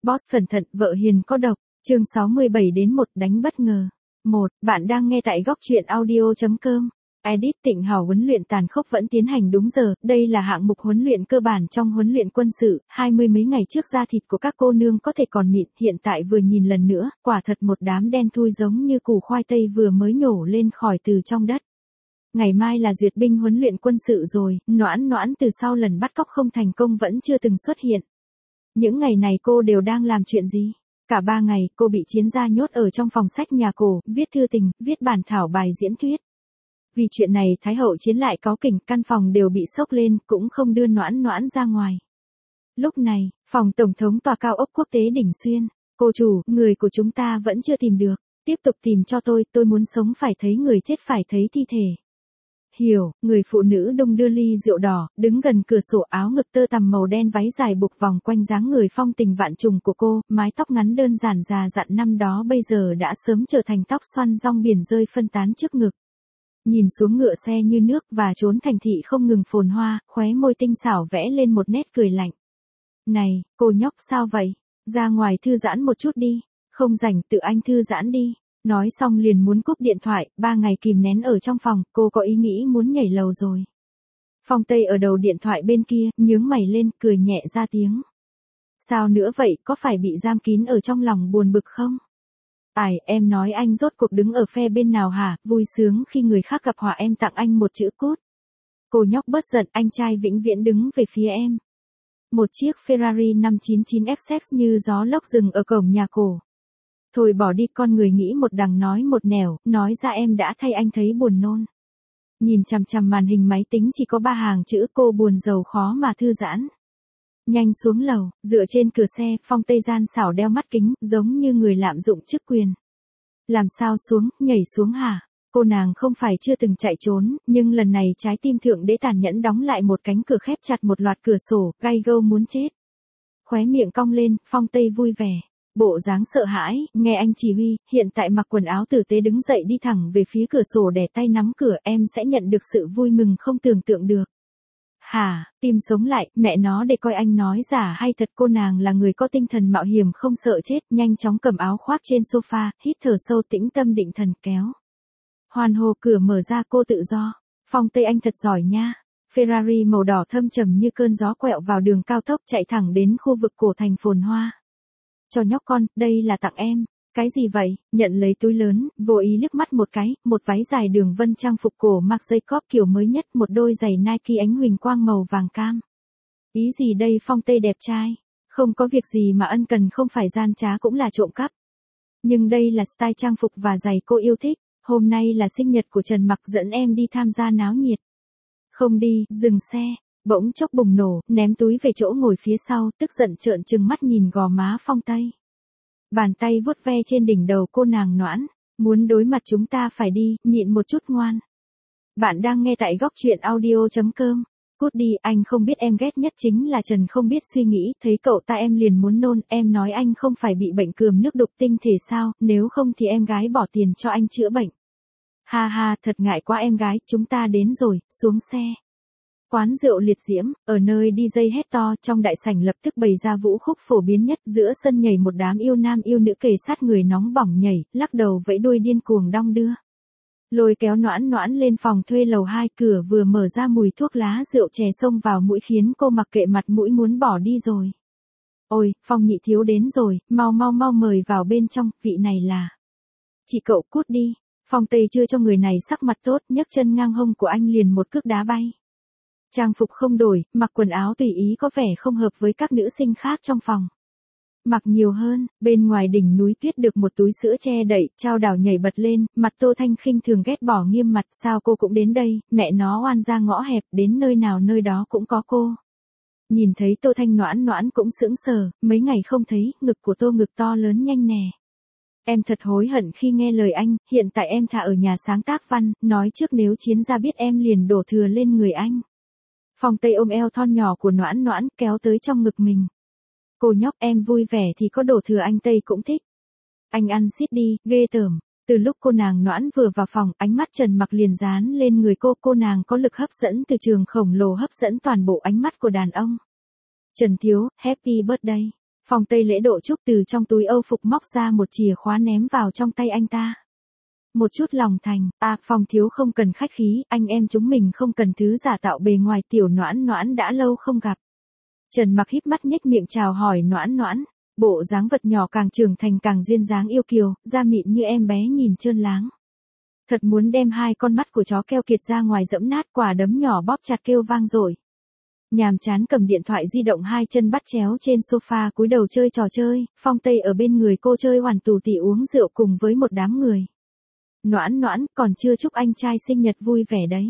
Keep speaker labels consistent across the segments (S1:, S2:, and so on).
S1: Boss cẩn thận, vợ hiền có độc. Chương 67 đến 1 đánh bất ngờ. 1. Bạn đang nghe tại góc truyện audio.com. Edit Tịnh Hảo huấn luyện tàn khốc vẫn tiến hành đúng giờ, đây là hạng mục huấn luyện cơ bản trong huấn luyện quân sự, 20 mấy ngày trước da thịt của các cô nương có thể còn mịn, hiện tại vừa nhìn lần nữa, quả thật một đám đen thui giống như củ khoai tây vừa mới nhổ lên khỏi từ trong đất. Ngày mai là duyệt binh huấn luyện quân sự rồi, Noãn Noãn từ sau lần bắt cóc không thành công vẫn chưa từng xuất hiện. Những ngày này cô đều đang làm chuyện gì? Cả 3 ngày, cô bị Chiến gia nhốt ở trong phòng sách nhà cổ, viết thư tình, viết bản thảo bài diễn thuyết. Vì chuyện này Thái hậu Chiến lại cáu kỉnh, căn phòng đều bị sốc lên, cũng không đưa Noãn Noãn ra ngoài. Lúc này, phòng tổng thống tòa cao ốc quốc tế Đỉnh Xuyên. Cô chủ, người của chúng ta vẫn chưa tìm được. Tiếp tục tìm cho tôi muốn sống phải thấy người chết phải thấy thi thể. Hiểu, người phụ nữ đung đưa ly rượu đỏ, đứng gần cửa sổ, áo ngực tơ tằm màu đen váy dài buộc vòng quanh dáng người phong tình vạn trùng của cô, mái tóc ngắn đơn giản già dặn năm đó bây giờ đã sớm trở thành tóc xoăn rong biển rơi phân tán trước ngực. Nhìn xuống ngựa xe như nước và trốn thành thị không ngừng phồn hoa, khóe môi tinh xảo vẽ lên một nét cười lạnh. Này, cô nhóc sao vậy? Ra ngoài thư giãn một chút đi. Không rảnh, tự anh thư giãn đi. Nói xong liền muốn cúp điện thoại, 3 ngày kìm nén ở trong phòng, cô có ý nghĩ muốn nhảy lầu rồi. Phong Tây ở đầu điện thoại bên kia, nhướng mày lên, cười nhẹ ra tiếng. Sao nữa vậy, có phải bị giam kín ở trong lòng buồn bực không? Em nói anh rốt cuộc đứng ở phe bên nào hả, vui sướng khi người khác gặp họa em tặng anh một chữ cút. Cô nhóc bớt giận, anh trai vĩnh viễn đứng về phía em. Một chiếc Ferrari 599 FX như gió lốc dừng ở cổng nhà cổ. Thôi bỏ đi, con người nghĩ một đằng nói một nẻo, nói ra em đã thay anh thấy buồn nôn. Nhìn chằm chằm màn hình máy tính chỉ có 3 hàng chữ, cô buồn rầu khó mà thư giãn. Nhanh xuống lầu, dựa trên cửa xe, Phong Tây gian xảo đeo mắt kính, giống như người lạm dụng chức quyền. Làm sao xuống, nhảy xuống hả? Cô nàng không phải chưa từng chạy trốn, nhưng lần này trái tim thượng đế tàn nhẫn đóng lại một cánh cửa, khép chặt một loạt cửa sổ, gay gâu muốn chết. Khóe miệng cong lên, Phong Tây vui vẻ. Bộ dáng sợ hãi, nghe anh chỉ huy, hiện tại mặc quần áo tử tế đứng dậy đi thẳng về phía cửa sổ đè tay nắm cửa, em sẽ nhận được sự vui mừng không tưởng tượng được. Hả, tim sống lại, mẹ nó để coi anh nói giả hay thật. Cô nàng là người có tinh thần mạo hiểm không sợ chết, nhanh chóng cầm áo khoác trên sofa, hít thở sâu tĩnh tâm định thần kéo. Hoan hô, cửa mở ra, cô tự do. Phong Tây anh thật giỏi nha. Ferrari màu đỏ thâm trầm như cơn gió quẹo vào đường cao tốc chạy thẳng đến khu vực cổ thành phồn hoa. Cho nhóc con, đây là tặng em. Cái gì vậy? Nhận lấy túi lớn, vô ý liếc mắt một cái, một váy dài đường vân trang phục cổ Marc Jacob kiểu mới nhất, một đôi giày Nike ánh huỳnh quang màu vàng cam. Ý gì đây Phong Tây đẹp trai? Không có việc gì mà ân cần, không phải gian trá cũng là trộm cắp. Nhưng đây là style trang phục và giày cô yêu thích. Hôm nay là sinh nhật của Trần Mặc, dẫn em đi tham gia náo nhiệt. Không đi, dừng xe. Bỗng chốc bùng nổ, ném túi về chỗ ngồi phía sau, tức giận trợn trừng mắt nhìn gò má Phong Tây. Bàn tay vuốt ve trên đỉnh đầu cô nàng Noãn. Muốn đối mặt chúng ta phải đi, nhịn một chút ngoan. Bạn đang nghe tại góc truyện audio.com. Cút đi, anh không biết em ghét nhất chính là Trần không biết suy nghĩ, thấy cậu ta em liền muốn nôn, em nói anh không phải bị bệnh cườm nước đục tinh thể sao, nếu không thì em gái bỏ tiền cho anh chữa bệnh. Ha ha, thật ngại quá em gái, chúng ta đến rồi, xuống xe. Quán rượu Liệt Diễm, ở nơi DJ hét to, trong đại sảnh lập tức bày ra vũ khúc phổ biến nhất, giữa sân nhảy một đám yêu nam yêu nữ kề sát người nóng bỏng nhảy, lắc đầu vẫy đuôi điên cuồng đong đưa. Lôi kéo Noãn Noãn lên phòng thuê lầu 2, cửa vừa mở ra mùi thuốc lá rượu chè xông vào mũi khiến cô mặc kệ mặt mũi muốn bỏ đi rồi. Ôi, Phong nhị thiếu đến rồi, mau mời vào bên trong, vị này là. Chị cậu cút đi. Phong Tây chưa cho người này sắc mặt tốt, nhấc chân ngang hông của anh liền một cước đá bay. Trang phục không đổi, mặc quần áo tùy ý có vẻ không hợp với các nữ sinh khác trong phòng. Mặc nhiều hơn, bên ngoài đỉnh núi tuyết được một túi sữa che đậy, Trao Đảo nhảy bật lên, mặt Tô Thanh khinh thường ghét bỏ nghiêm mặt, sao cô cũng đến đây, mẹ nó oan ra ngõ hẹp, đến nơi nào nơi đó cũng có cô. Nhìn thấy Tô Thanh Noãn Noãn cũng sững sờ, mấy ngày không thấy, ngực của Tô ngực to lớn nhanh nè. Em thật hối hận khi nghe lời anh, hiện tại em thà ở nhà sáng tác văn, nói trước nếu Chiến gia biết em liền đổ thừa lên người anh. Phong Tây ôm eo thon nhỏ của Noãn Noãn, kéo tới trong ngực mình. Cô nhóc, em vui vẻ thì có đổ thừa anh Tây cũng thích. Anh ăn xít đi, ghê tởm. Từ lúc cô nàng Noãn vừa vào phòng, ánh mắt Trần Mặc liền dán lên người cô nàng có lực hấp dẫn từ trường khổng lồ hấp dẫn toàn bộ ánh mắt của đàn ông. Trần thiếu, happy birthday. Phong Tây lễ độ chúc từ trong túi âu phục móc ra một chìa khóa ném vào trong tay anh ta. Một chút lòng thành, Phong thiếu không cần khách khí, anh em chúng mình không cần thứ giả tạo bề ngoài, tiểu Noãn Noãn đã lâu không gặp. Trần Mặc híp mắt nhếch miệng chào hỏi Noãn Noãn, bộ dáng vật nhỏ càng trưởng thành càng duyên dáng yêu kiều, da mịn như em bé nhìn trơn láng. Thật muốn đem hai con mắt của chó keo kiệt ra ngoài dẫm nát, quả đấm nhỏ bóp chặt kêu vang rồi. Nhàm chán cầm điện thoại di động, hai chân bắt chéo trên sofa cúi đầu chơi trò chơi, Phong Tây ở bên người cô chơi hoàn tù tì uống rượu cùng với một đám người. Noãn Noãn, còn chưa chúc anh trai sinh nhật vui vẻ đấy.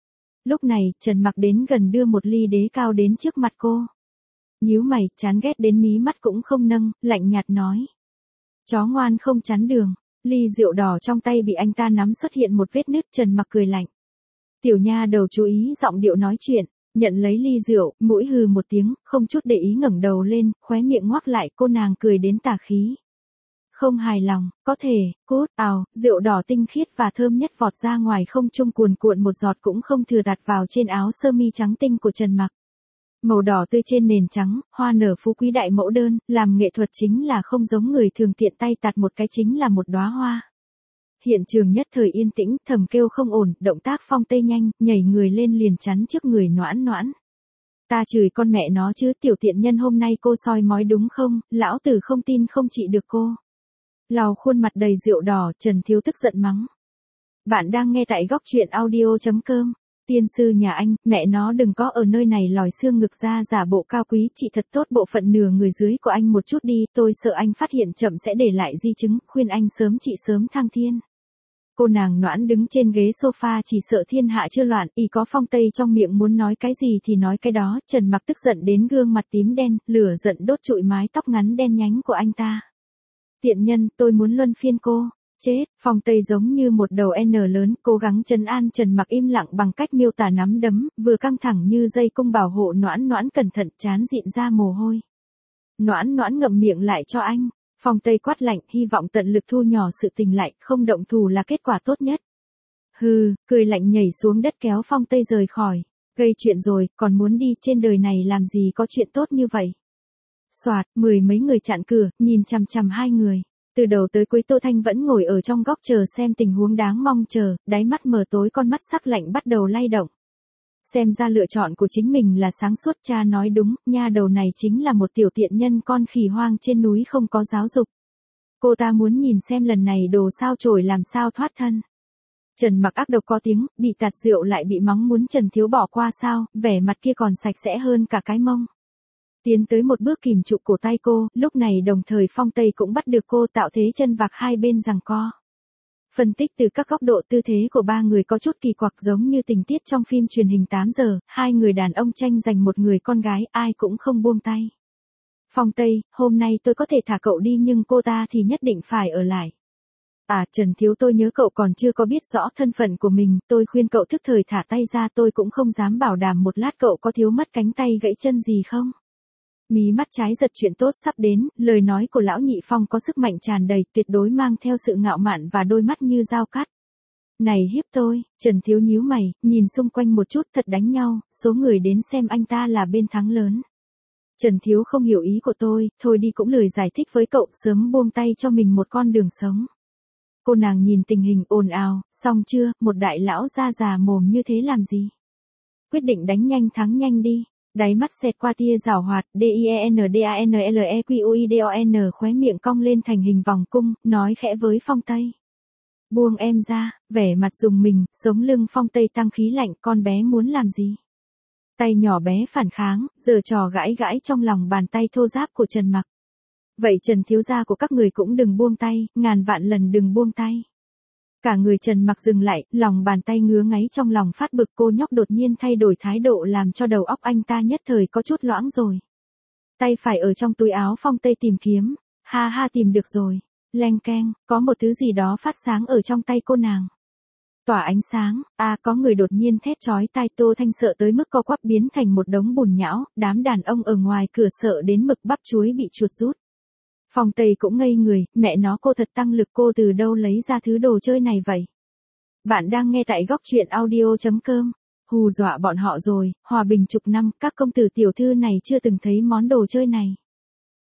S1: Lúc này, Trần Mặc đến gần đưa một ly đế cao đến trước mặt cô. Nhíu mày, chán ghét đến mí mắt cũng không nâng, lạnh nhạt nói. Chó ngoan không chắn đường. Ly rượu đỏ trong tay bị anh ta nắm xuất hiện một vết nứt, Trần Mặc cười lạnh. Tiểu nha đầu chú ý giọng điệu nói chuyện, nhận lấy ly rượu, mũi hừ một tiếng, không chút để ý ngẩng đầu lên, khóe miệng ngoác lại, cô nàng cười đến tà khí. Không hài lòng, có thể, cút, rượu đỏ tinh khiết và thơm nhất vọt ra ngoài không trung, cuồn cuộn một giọt cũng không thừa đặt vào trên áo sơ mi trắng tinh của Trần Mặc. Màu đỏ tươi trên nền trắng, hoa nở phú quý đại mẫu đơn, làm nghệ thuật chính là không giống người thường, tiện tay tạt một cái chính là một đóa hoa. Hiện trường nhất thời yên tĩnh, thầm kêu không ổn, động tác Phong Tây nhanh, nhảy người lên liền chắn trước người Noãn Noãn. Ta chửi con mẹ nó chứ, tiểu tiện nhân, hôm nay cô soi mói đúng không, lão tử không tin không trị được cô. Lau khuôn mặt đầy rượu đỏ, Trần Thiếu tức giận mắng. Bạn đang nghe tại góc truyện audio.com. Tiên sư nhà anh, mẹ nó đừng có ở nơi này lòi xương ngực ra giả bộ cao quý, chị thật tốt bộ phận nửa người dưới của anh một chút đi, tôi sợ anh phát hiện chậm sẽ để lại di chứng, khuyên anh sớm chị sớm thăng thiên. Cô nàng Noãn đứng trên ghế sofa chỉ sợ thiên hạ chưa loạn, y có Phong Tây trong miệng muốn nói cái gì thì nói cái đó, Trần Mặc tức giận đến gương mặt tím đen, lửa giận đốt trụi mái tóc ngắn đen nhánh của anh ta. Tiện nhân, tôi muốn luân phiên cô. Chết, Phong Tây giống như một đầu N lớn, cố gắng trấn an Trần Mặc im lặng bằng cách miêu tả nắm đấm, vừa căng thẳng như dây cung bảo hộ Noãn Noãn cẩn thận, trán dịn ra mồ hôi. Noãn Noãn ngậm miệng lại cho anh. Phong Tây quát lạnh, hy vọng tận lực thu nhỏ sự tình lại, không động thủ là kết quả tốt nhất. Hừ, cười lạnh nhảy xuống đất kéo Phong Tây rời khỏi. Gây chuyện rồi, còn muốn đi, trên đời này làm gì có chuyện tốt như vậy. Soạt, mười mấy người chặn cửa, nhìn chằm chằm hai người. Từ đầu tới cuối Tô Thanh vẫn ngồi ở trong góc chờ xem tình huống đáng mong chờ, đáy mắt mờ tối, con mắt sắc lạnh bắt đầu lay động. Xem ra lựa chọn của chính mình là sáng suốt, cha nói đúng, nha đầu này chính là một tiểu tiện nhân, con khỉ hoang trên núi không có giáo dục. Cô ta muốn nhìn xem lần này đồ sao chổi làm sao thoát thân. Trần Mặc ác độc có tiếng, bị tạt rượu lại bị mắng, muốn Trần Thiếu bỏ qua sao, vẻ mặt kia còn sạch sẽ hơn cả cái mông. Tiến tới một bước kìm trụ cổ tay cô, lúc này đồng thời Phong Tây cũng bắt được cô, tạo thế chân vạc hai bên giằng co. Phân tích từ các góc độ, tư thế của ba người có chút kỳ quặc, giống như tình tiết trong phim truyền hình 8 giờ, hai người đàn ông tranh giành một người con gái, ai cũng không buông tay. Phong Tây, hôm nay tôi có thể thả cậu đi nhưng cô ta thì nhất định phải ở lại. Trần Thiếu, tôi nhớ cậu còn chưa có biết rõ thân phận của mình, tôi khuyên cậu thức thời thả tay ra, tôi cũng không dám bảo đảm một lát cậu có thiếu mất cánh tay gãy chân gì không. Mí mắt trái giật, chuyện tốt sắp đến, lời nói của lão Nhị Phong có sức mạnh tràn đầy, tuyệt đối mang theo sự ngạo mạn và đôi mắt như dao cắt. Này hiếp tôi, Trần Thiếu nhíu mày, nhìn xung quanh một chút, thật đánh nhau, số người đến xem anh ta là bên thắng lớn. Trần Thiếu không hiểu ý của tôi, thôi đi cũng lười giải thích với cậu, sớm buông tay cho mình một con đường sống. Cô nàng nhìn tình hình ồn ào, xong chưa, một đại lão ra già mồm như thế làm gì? Quyết định đánh nhanh thắng nhanh đi. Đáy mắt xẹt qua tia giảo hoạt, DIENDANLEQUIDON, khóe miệng cong lên thành hình vòng cung, nói khẽ với Phong Tây. Buông em ra, vẻ mặt rùng mình, sống lưng Phong Tây tăng khí lạnh, con bé muốn làm gì? Tay nhỏ bé phản kháng, giở trò gãi gãi trong lòng bàn tay thô ráp của Trần Mặc. Vậy Trần Thiếu gia của các người cũng đừng buông tay, ngàn vạn lần đừng buông tay. Cả người Trần Mặc dừng lại, lòng bàn tay ngứa ngáy trong lòng phát bực, cô nhóc đột nhiên thay đổi thái độ làm cho đầu óc anh ta nhất thời có chút loãng rồi. Tay phải ở trong túi áo Phong Tây tìm kiếm, ha tìm được rồi, leng keng, có một thứ gì đó phát sáng ở trong tay cô nàng. Tỏa ánh sáng, có người đột nhiên thét chói tai, Tô Thanh sợ tới mức co quắp biến thành một đống bùn nhão, đám đàn ông ở ngoài cửa sợ đến mực bắp chuối bị chuột rút. Phong Tây cũng ngây người, mẹ nó, cô thật tăng lực, cô từ đâu lấy ra thứ đồ chơi này vậy? Bạn đang nghe tại góc truyện audio.com. Hù dọa bọn họ rồi, hòa bình chục năm, các công tử tiểu thư này chưa từng thấy món đồ chơi này.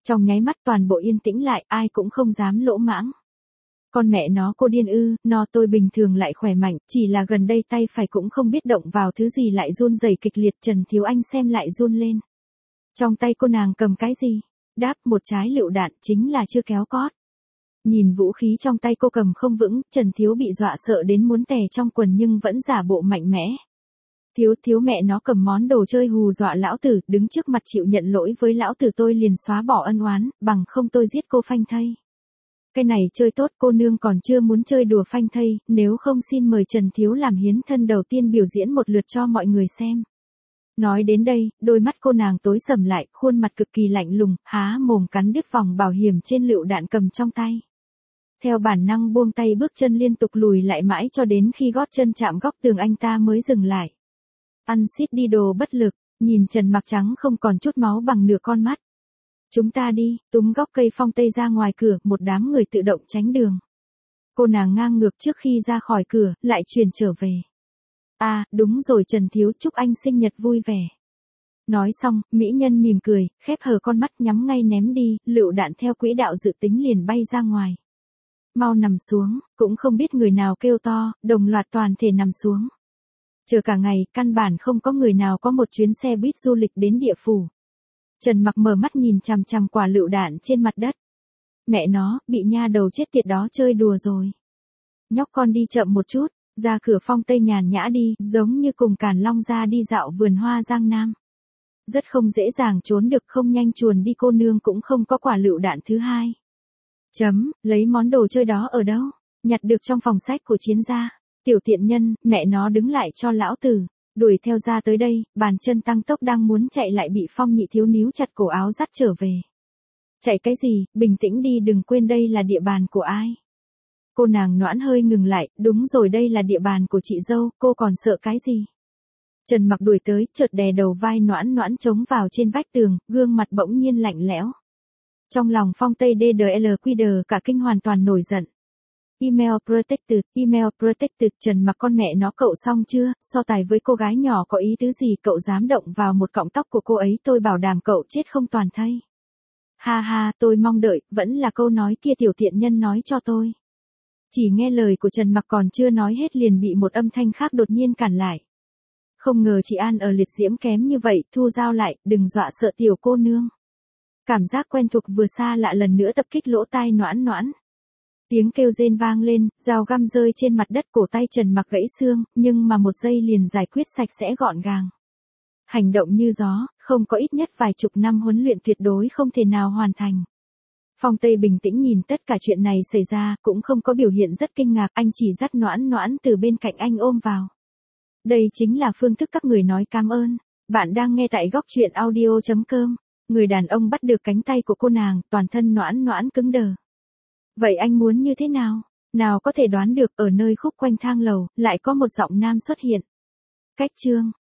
S1: Trong nháy mắt toàn bộ yên tĩnh lại, ai cũng không dám lỗ mãng. Con mẹ nó cô điên ư, no tôi bình thường lại khỏe mạnh, chỉ là gần đây tay phải cũng không biết động vào thứ gì lại run rẩy kịch liệt. Trần Thiếu Anh xem lại run lên. Trong tay cô nàng cầm cái gì? Đáp, một trái lựu đạn, chính là chưa kéo cót. Nhìn vũ khí trong tay cô cầm không vững, Trần Thiếu bị dọa sợ đến muốn tè trong quần nhưng vẫn giả bộ mạnh mẽ. Thiếu mẹ nó cầm món đồ chơi hù dọa lão tử, đứng trước mặt chịu nhận lỗi với lão tử, tôi liền xóa bỏ ân oán, bằng không tôi giết cô phanh thây. Cái này chơi tốt, cô nương còn chưa muốn chơi đùa phanh thây, nếu không xin mời Trần Thiếu làm hiến thân đầu tiên biểu diễn một lượt cho mọi người xem. Nói đến đây, đôi mắt cô nàng tối sầm lại, khuôn mặt cực kỳ lạnh lùng, há mồm cắn đứt vòng bảo hiểm trên lựu đạn cầm trong tay. Theo bản năng buông tay, bước chân liên tục lùi lại mãi cho đến khi gót chân chạm góc tường anh ta mới dừng lại. Ăn xít đi đồ bất lực, nhìn Trần Mặc trắng không còn chút máu bằng nửa con mắt. Chúng ta đi, túm góc cây phong tây ra ngoài cửa, một đám người tự động tránh đường. Cô nàng ngang ngược trước khi ra khỏi cửa, lại truyền trở về. À, đúng rồi Trần Thiếu, chúc anh sinh nhật vui vẻ. Nói xong, mỹ nhân mỉm cười, khép hờ con mắt nhắm ngay ném đi, lựu đạn theo quỹ đạo dự tính liền bay ra ngoài. Mau nằm xuống, cũng không biết người nào kêu to, đồng loạt toàn thể nằm xuống. Chờ cả ngày, căn bản không có người nào có một chuyến xe buýt du lịch đến địa phủ. Trần Mặc mở mắt nhìn chằm chằm quả lựu đạn trên mặt đất. Mẹ nó, bị nha đầu chết tiệt đó chơi đùa rồi. Nhóc con đi chậm một chút, ra cửa phong tây nhàn nhã đi, giống như cùng Càn Long ra đi dạo vườn hoa Giang Nam. Rất không dễ dàng trốn được, không nhanh chuồn đi, cô nương cũng không có quả lựu đạn thứ hai. Lấy món đồ chơi đó ở đâu? Nhặt được trong phòng sách của Chiến gia. Tiểu tiện nhân, mẹ nó đứng lại cho lão tử. Đuổi theo ra tới đây, bàn chân tăng tốc đang muốn chạy lại bị Phong Nhị Thiếu níu chặt cổ áo dắt trở về. Chạy cái gì, bình tĩnh đi, đừng quên đây là địa bàn của ai. Cô nàng Noãn hơi ngừng lại, đúng rồi, đây là địa bàn của chị dâu, cô còn sợ cái gì? Trần Mặc đuổi tới, chợt đè đầu vai Noãn chống vào trên vách tường, gương mặt bỗng nhiên lạnh lẽo. Trong lòng Phong Tây DDLQD cả kinh, hoàn toàn nổi giận. Email protected, Trần Mặc con mẹ nó, cậu xong chưa? So tài với cô gái nhỏ có ý tứ gì, cậu dám động vào một cọng tóc của cô ấy, tôi bảo đảm cậu chết không toàn thây. Ha ha, tôi mong đợi, vẫn là câu nói kia tiểu thiện nhân nói cho tôi. Chỉ nghe lời của Trần Mặc còn chưa nói hết liền bị một âm thanh khác đột nhiên cản lại. Không ngờ chị An ở liệt diễm kém như vậy, thu dao lại, đừng dọa sợ tiểu cô nương. Cảm giác quen thuộc vừa xa lạ lần nữa tập kích lỗ tai Noãn. Tiếng kêu rên vang lên, dao găm rơi trên mặt đất, cổ tay Trần Mặc gãy xương, nhưng mà một giây liền giải quyết sạch sẽ gọn gàng. Hành động như gió, không có ít nhất vài chục năm huấn luyện tuyệt đối không thể nào hoàn thành. Phong Tây bình tĩnh nhìn tất cả chuyện này xảy ra, cũng không có biểu hiện rất kinh ngạc, anh chỉ dắt Noãn từ bên cạnh anh ôm vào. Đây chính là phương thức các người nói cảm ơn. Bạn đang nghe tại góc truyện audio.com. Người đàn ông bắt được cánh tay của cô nàng, toàn thân Noãn cứng đờ. Vậy anh muốn như thế nào? Nào có thể đoán được, ở nơi khúc quanh thang lầu, lại có một giọng nam xuất hiện. Cách chương.